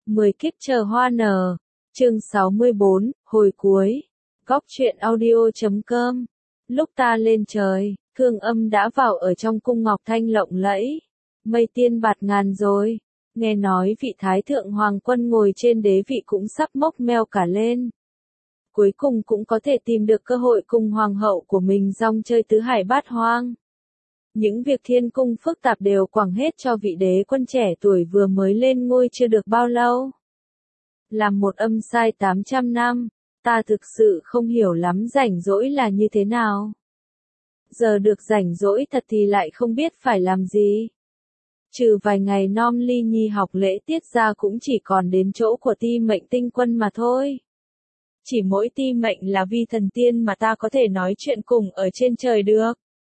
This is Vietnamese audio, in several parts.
10 kiếp chờ hoa nở. Chương 64, hồi cuối. Góc truyện audio.com. Lúc ta lên trời, Thương Âm đã vào ở trong cung ngọc thanh lộng lẫy. Mây tiên bạt ngàn rồi. Nghe nói vị thái thượng hoàng quân ngồi trên đế vị cũng sắp mốc meo cả lên. Cuối cùng cũng có thể tìm được cơ hội cùng hoàng hậu của mình rong chơi tứ hải bát hoang. Những việc thiên cung phức tạp đều quẳng hết cho vị đế quân trẻ tuổi vừa mới lên ngôi chưa được bao lâu. Làm một âm sai 800 năm, ta thực sự không hiểu lắm rảnh rỗi là như thế nào. Giờ được rảnh rỗi thật thì lại không biết phải làm gì. Trừ vài ngày nom ly nhi học lễ tiết ra cũng chỉ còn đến chỗ của ti mệnh tinh quân mà thôi. Chỉ mỗi ti mệnh là vi thần tiên mà ta có thể nói chuyện cùng ở trên trời được.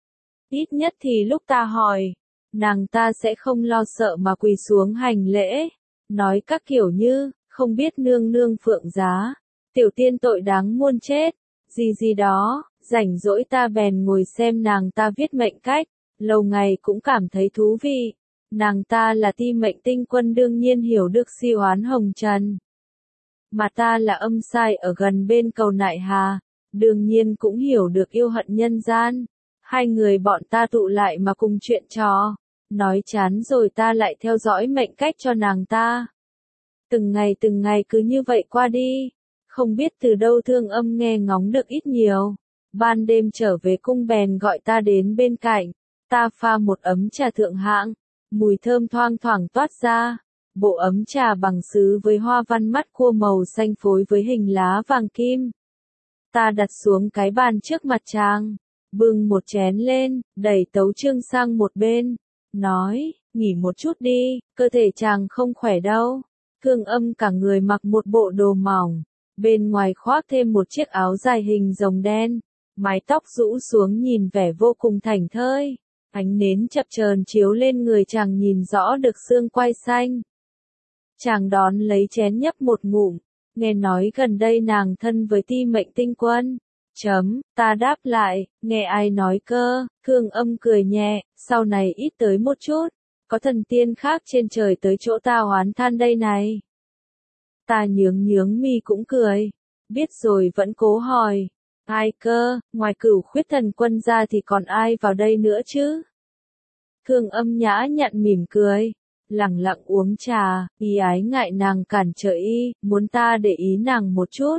Ít nhất thì lúc ta hỏi, nàng ta sẽ không lo sợ mà quỳ xuống hành lễ, nói các kiểu như, không biết nương nương phượng giá, tiểu tiên tội đáng muôn chết, gì đó, rảnh rỗi ta bèn ngồi xem nàng ta viết mệnh cách, lâu ngày cũng cảm thấy thú vị. Nàng ta là ti mệnh tinh quân đương nhiên hiểu được si oán hồng trần. Mà ta là âm sai ở gần bên cầu Nại Hà, đương nhiên cũng hiểu được yêu hận nhân gian. Hai người bọn ta tụ lại mà cùng chuyện trò, nói chán rồi ta lại theo dõi mệnh cách cho nàng ta. Từng ngày cứ như vậy qua đi, không biết từ đâu Thương Âm nghe ngóng được ít nhiều. Ban đêm trở về cung bèn gọi ta đến bên cạnh, ta pha một ấm trà thượng hạng, mùi thơm thoang thoảng toát ra. Bộ ấm trà bằng sứ với hoa văn mắt cua màu xanh phối với hình lá vàng kim. Ta đặt xuống cái bàn trước mặt chàng, bưng một chén lên, đẩy tấu chương sang một bên, nói, nghỉ một chút đi, cơ thể chàng không khỏe đâu. Thương Âm cả người mặc một bộ đồ mỏng, bên ngoài khoác thêm một chiếc áo dài hình rồng đen, mái tóc rũ xuống nhìn vẻ vô cùng thảnh thơi, ánh nến chập chờn chiếu lên người chàng nhìn rõ được xương quai xanh. Chàng đón lấy chén nhấp một ngụm, nghe nói gần đây nàng thân với ti mệnh tinh quân. Ta đáp lại, nghe ai nói cơ, Thương Âm cười nhẹ, sau này ít tới một chút, có thần tiên khác trên trời tới chỗ ta oán than đây này. Ta nhướng mi cũng cười, biết rồi vẫn cố hỏi, ai cơ, ngoài Cửu Khuyết thần quân ra thì còn ai vào đây nữa chứ? Thương Âm nhã nhặn mỉm cười, lẳng lặng uống trà, y ái ngại nàng cản trở y, muốn ta để ý nàng một chút.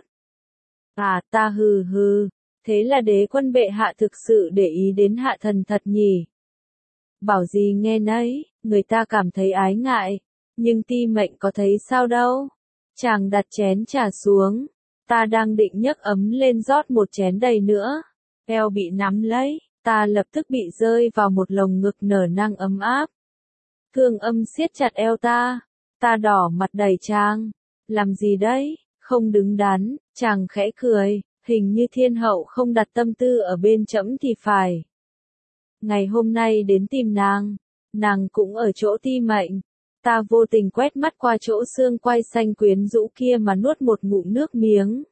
À ta hừ, thế là đế quân bệ hạ thực sự để ý đến hạ thần thật nhỉ? Bảo gì nghe nấy, người ta cảm thấy ái ngại, nhưng ti mệnh có thấy sao đâu. Chàng đặt chén trà xuống, ta đang định nhấc ấm lên rót một chén đầy nữa, eo bị nắm lấy, ta lập tức bị rơi vào một lồng ngực nở nang ấm áp. Thương Âm siết chặt eo ta đỏ mặt đầy chàng, làm gì đấy, không đứng đắn, chàng khẽ cười, hình như thiên hậu không đặt tâm tư ở bên trẫm thì phải. Ngày hôm nay đến tìm nàng cũng ở chỗ ti mệnh, ta vô tình quét mắt qua chỗ xương quai xanh quyến rũ kia mà nuốt một ngụm nước miếng.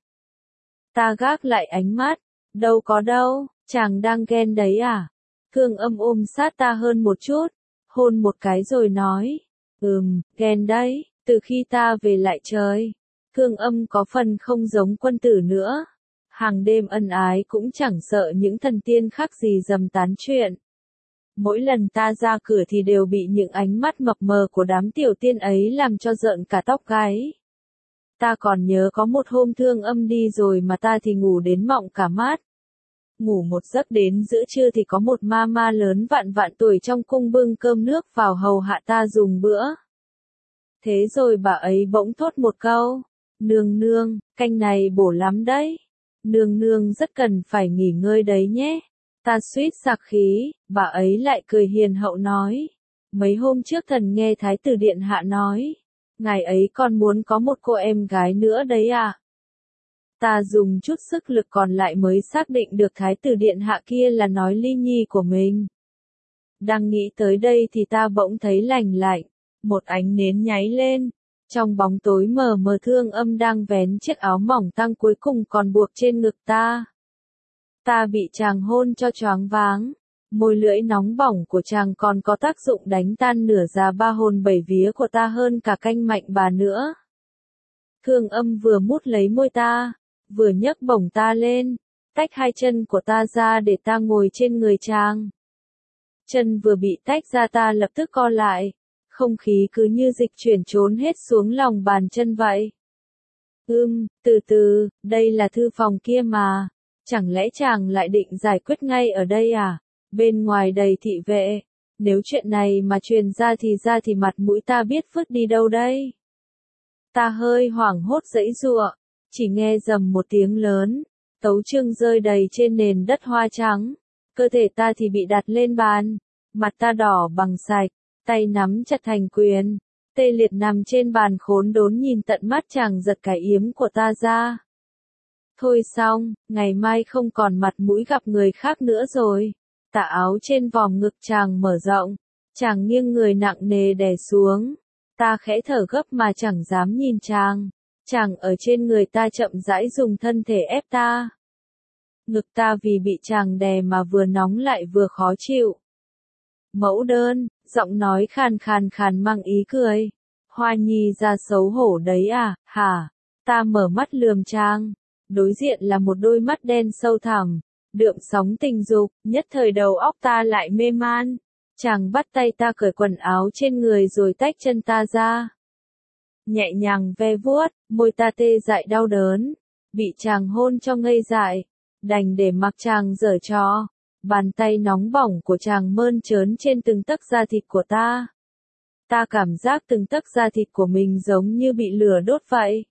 Ta gác lại ánh mắt, đâu có đâu, chàng đang ghen đấy à? Thương Âm ôm sát ta hơn một chút, hôn một cái rồi nói, ghen đấy, từ khi ta về lại trời. Thương Âm có phần không giống quân tử nữa. Hàng đêm ân ái cũng chẳng sợ những thần tiên khác gì dầm tán chuyện. Mỗi lần ta ra cửa thì đều bị những ánh mắt mập mờ của đám tiểu tiên ấy làm cho rợn cả tóc gáy. Ta còn nhớ có một hôm Thương Âm đi rồi mà ta thì ngủ đến mộng cả mắt. Ngủ một giấc đến giữa trưa thì có một ma ma lớn vạn tuổi trong cung bưng cơm nước vào hầu hạ ta dùng bữa. Thế rồi bà ấy bỗng thốt một câu, nương, canh này bổ lắm đấy. Nương rất cần phải nghỉ ngơi đấy nhé. Ta suýt sặc khí, bà ấy lại cười hiền hậu nói. Mấy hôm trước thần nghe Thái tử Điện Hạ nói, ngài ấy còn muốn có một cô em gái nữa đấy à. Ta dùng chút sức lực còn lại mới xác định được Thái tử Điện Hạ kia là nói ly nhi của mình. Đang nghĩ tới đây thì ta bỗng thấy lành lạnh, một ánh nến nháy lên. Trong bóng tối mờ mờ Thương Âm đang vén chiếc áo mỏng tang cuối cùng còn buộc trên ngực ta. Ta bị chàng hôn cho choáng váng, môi lưỡi nóng bỏng của chàng còn có tác dụng đánh tan nửa già ba hồn bảy vía của ta hơn cả canh mạnh bà nữa. Thương Âm vừa mút lấy môi ta, vừa nhấc bổng ta lên, tách hai chân của ta ra để ta ngồi trên người chàng. Chân vừa bị tách ra ta lập tức co lại, không khí cứ như dịch chuyển trốn hết xuống lòng bàn chân vậy. Từ từ, đây là thư phòng kia mà, chẳng lẽ chàng lại định giải quyết ngay ở đây à? Bên ngoài đầy thị vệ, nếu chuyện này mà truyền ra thì mặt mũi ta biết phước đi đâu đây? Ta hơi hoảng hốt giãy giụa, chỉ nghe rầm một tiếng lớn, tấu chương rơi đầy trên nền đất hoa trắng, cơ thể ta thì bị đặt lên bàn, mặt ta đỏ bằng sạch, tay nắm chặt thành quyền, tê liệt nằm trên bàn khốn đốn nhìn tận mắt chàng giật cái yếm của ta ra. Thôi xong, ngày mai không còn mặt mũi gặp người khác nữa rồi. Tà áo trên vòm ngực chàng mở rộng, chàng nghiêng người nặng nề đè xuống. Ta khẽ thở gấp mà chẳng dám nhìn chàng. Chàng ở trên người ta chậm rãi dùng thân thể ép ta. Ngực ta vì bị chàng đè mà vừa nóng lại vừa khó chịu. Mẫu đơn, giọng nói khàn khàn mang ý cười. Hoa Nhi ra xấu hổ đấy à, hả? Ta mở mắt lườm chàng. Đối diện là một đôi mắt đen sâu thẳm, đượm sóng tình dục, nhất thời đầu óc ta lại mê man. Chàng bắt tay ta cởi quần áo trên người rồi tách chân ta ra. Nhẹ nhàng ve vuốt, môi ta tê dại đau đớn, bị chàng hôn cho ngây dại, đành để mặc chàng giở trò. Bàn tay nóng bỏng của chàng mơn trớn trên từng tấc da thịt của ta. Ta cảm giác từng tấc da thịt của mình giống như bị lửa đốt vậy.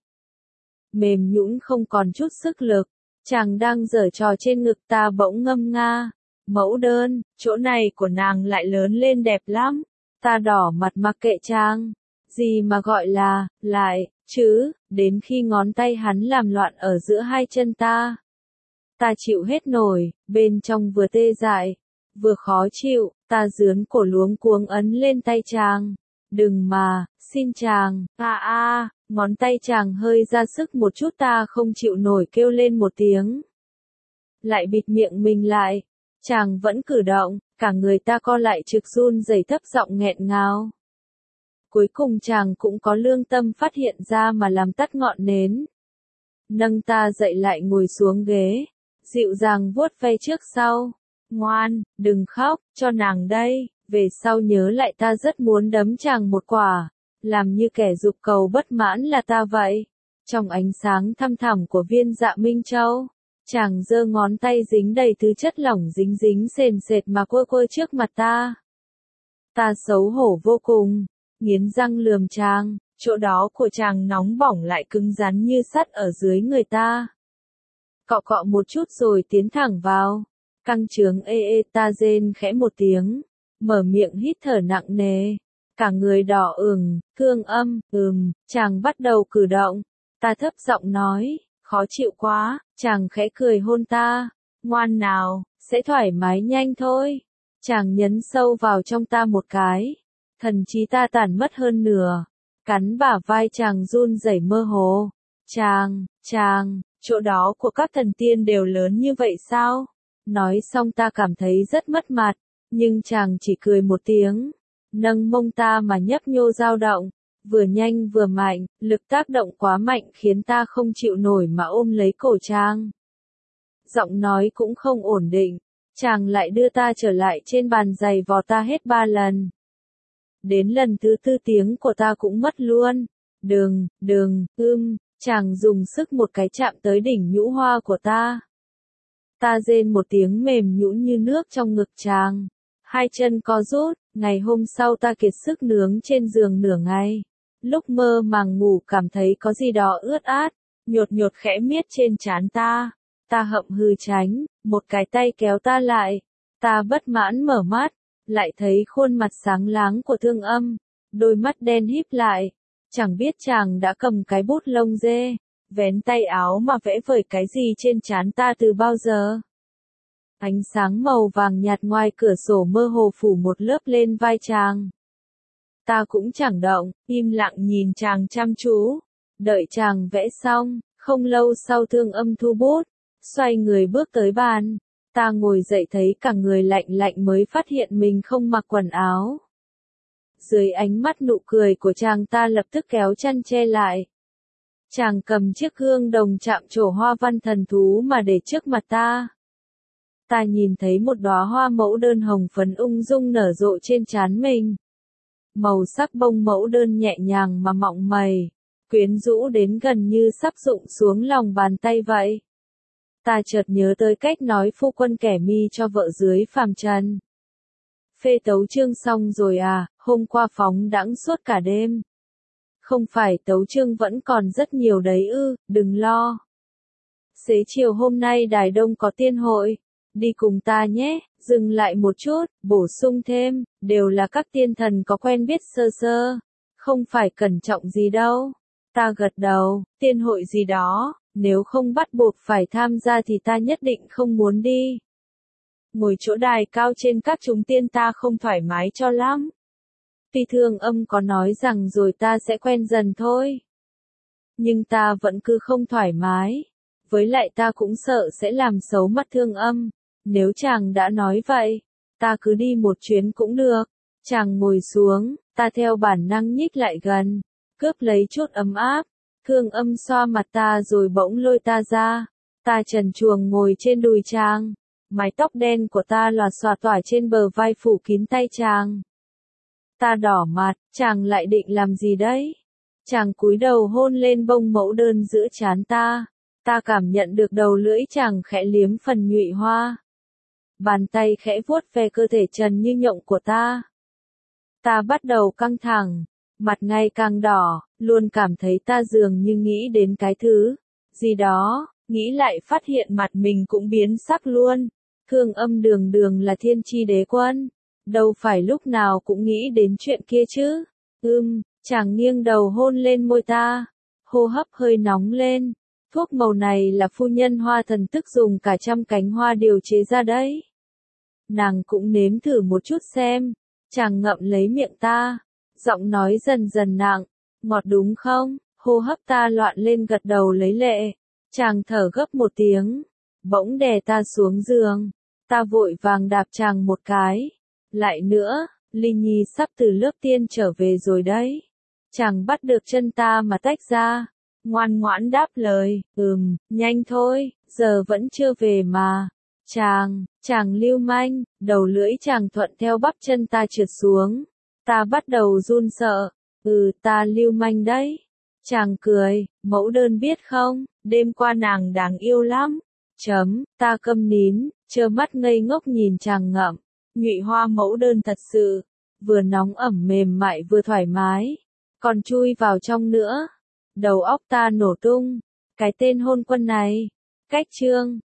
Mềm nhũn không còn chút sức lực, chàng đang giở trò trên ngực ta bỗng ngâm nga. Mẫu đơn, chỗ này của nàng lại lớn lên đẹp lắm. Ta đỏ mặt mặc kệ chàng. Gì mà gọi là, lại, chứ, đến khi ngón tay hắn làm loạn ở giữa hai chân ta. Ta chịu hết nổi, bên trong vừa tê dại, vừa khó chịu, ta rướn cổ luống cuống ấn lên tay chàng. Đừng mà, xin chàng, ngón tay chàng hơi ra sức một chút ta không chịu nổi kêu lên một tiếng. Lại bịt miệng mình lại, chàng vẫn cử động, cả người ta co lại trực run rẩy thấp giọng nghẹn ngào. Cuối cùng chàng cũng có lương tâm phát hiện ra mà làm tắt ngọn nến. Nâng ta dậy lại ngồi xuống ghế, dịu dàng vuốt ve trước sau. Ngoan, đừng khóc, cho nàng đây, về sau nhớ lại ta rất muốn đấm chàng một quả, làm như kẻ dục cầu bất mãn là ta vậy. Trong ánh sáng thăm thẳm của viên Dạ Minh Châu, chàng giơ ngón tay dính đầy thứ chất lỏng dính dính sền sệt mà quơ trước mặt ta. Ta xấu hổ vô cùng, nghiến răng lườm chàng, chỗ đó của chàng nóng bỏng lại cứng rắn như sắt ở dưới người ta. Cọ cọ một chút rồi tiến thẳng vào, căng trướng ta rên khẽ một tiếng, mở miệng hít thở nặng nề, cả người đỏ ửng. Thương Âm, chàng bắt đầu cử động, ta thấp giọng nói, khó chịu quá, chàng khẽ cười hôn ta, ngoan nào, sẽ thoải mái nhanh thôi. Chàng nhấn sâu vào trong ta một cái, thần trí ta tản mất hơn nửa, cắn bả vai chàng run rẩy mơ hồ. Chàng, chỗ đó của các thần tiên đều lớn như vậy sao? Nói xong ta cảm thấy rất mất mặt, nhưng chàng chỉ cười một tiếng, nâng mông ta mà nhấp nhô dao động, vừa nhanh vừa mạnh, lực tác động quá mạnh khiến ta không chịu nổi mà ôm lấy cổ chàng. Giọng nói cũng không ổn định, chàng lại đưa ta trở lại trên bàn giày vò ta hết 3 lần. Đến lần thứ 4 tiếng của ta cũng mất luôn. Chàng dùng sức một cái chạm tới đỉnh nhũ hoa của ta. Ta rên một tiếng mềm nhũn như nước trong ngực chàng. Hai chân co rút, ngày hôm sau ta kiệt sức nướng trên giường nửa ngày. Lúc mơ màng ngủ cảm thấy có gì đó ướt át, nhột nhột khẽ miết trên trán ta. Ta hậm hừ tránh, một cái tay kéo ta lại. Ta bất mãn mở mắt, lại thấy khuôn mặt sáng láng của Thương Âm, đôi mắt đen híp lại. Chẳng biết chàng đã cầm cái bút lông dê, vén tay áo mà vẽ vời cái gì trên trán ta từ bao giờ. Ánh sáng màu vàng nhạt ngoài cửa sổ mơ hồ phủ một lớp lên vai chàng. Ta cũng chẳng động, im lặng nhìn chàng chăm chú. Đợi chàng vẽ xong, không lâu sau Thương Âm thu bút, xoay người bước tới bàn. Ta ngồi dậy thấy cả người lạnh lạnh mới phát hiện mình không mặc quần áo. Dưới ánh mắt nụ cười của chàng ta lập tức kéo chăn che lại. Chàng cầm chiếc gương đồng chạm trổ hoa văn thần thú mà để trước mặt ta. Ta nhìn thấy một đóa hoa mẫu đơn hồng phấn ung dung nở rộ trên trán mình. Màu sắc bông mẫu đơn nhẹ nhàng mà mọng mày, quyến rũ đến gần như sắp rụng xuống lòng bàn tay vậy. Ta chợt nhớ tới cách nói phu quân kẻ mi cho vợ dưới phàm trần. Phê tấu chương xong rồi à, hôm qua phóng đãng suốt cả đêm. Không phải tấu chương vẫn còn rất nhiều đấy ư, đừng lo. Xế chiều hôm nay Đài Đông có tiên hội, đi cùng ta nhé, dừng lại một chút, bổ sung thêm, đều là các tiên thần có quen biết sơ sơ, không phải cẩn trọng gì đâu. Ta gật đầu, tiên hội gì đó, nếu không bắt buộc phải tham gia thì ta nhất định không muốn đi. Ngồi chỗ đài cao trên các chúng tiên ta không thoải mái cho lắm. Tuy Thương Âm có nói rằng rồi ta sẽ quen dần thôi. Nhưng ta vẫn cứ không thoải mái. Với lại ta cũng sợ sẽ làm xấu mắt Thương Âm. Nếu chàng đã nói vậy, ta cứ đi một chuyến cũng được. Chàng ngồi xuống, ta theo bản năng nhích lại gần, cướp lấy chút ấm áp. Thương Âm xoa mặt ta rồi bỗng lôi ta ra. Ta trần truồng ngồi trên đùi chàng. Mái tóc đen của ta lòa xòa tỏa trên bờ vai phủ kín tay chàng. Ta đỏ mặt, chàng lại định làm gì đấy? Chàng cúi đầu hôn lên bông mẫu đơn giữa trán ta. Ta cảm nhận được đầu lưỡi chàng khẽ liếm phần nhụy hoa. Bàn tay khẽ vuốt ve cơ thể trần như nhộng của ta. Ta bắt đầu căng thẳng, mặt ngày càng đỏ, luôn cảm thấy ta dường như nghĩ đến cái thứ gì đó, nghĩ lại phát hiện mặt mình cũng biến sắc luôn. Thương Âm đường đường là thiên chi đế quân, đâu phải lúc nào cũng nghĩ đến chuyện kia chứ. Chàng nghiêng đầu hôn lên môi ta, hô hấp hơi nóng lên. Thuốc màu này là phu nhân Hoa Thần Tức dùng cả 100 cánh hoa điều chế ra đấy. Nàng cũng nếm thử một chút xem. Chàng ngậm lấy miệng ta, giọng nói dần dần nặng, ngọt đúng không? Hô hấp ta loạn lên gật đầu lấy lệ. Chàng thở gấp một tiếng, bỗng đè ta xuống giường. Ta vội vàng đạp chàng một cái. Lại nữa, Ly Nhi sắp từ lớp tiên trở về rồi đấy. Chàng bắt được chân ta mà tách ra. Ngoan ngoãn đáp lời, nhanh thôi, giờ vẫn chưa về mà. Chàng lưu manh, đầu lưỡi chàng thuận theo bắp chân ta trượt xuống. Ta bắt đầu run sợ, ta lưu manh đấy. Chàng cười, mẫu đơn biết không, đêm qua nàng đáng yêu lắm. Ta câm nín, trơ mắt ngây ngốc nhìn chàng ngậm. Nhụy hoa mẫu đơn thật sự, vừa nóng ẩm mềm mại vừa thoải mái, còn chui vào trong nữa. Đầu óc ta nổ tung, cái tên hôn quân này, cách chương.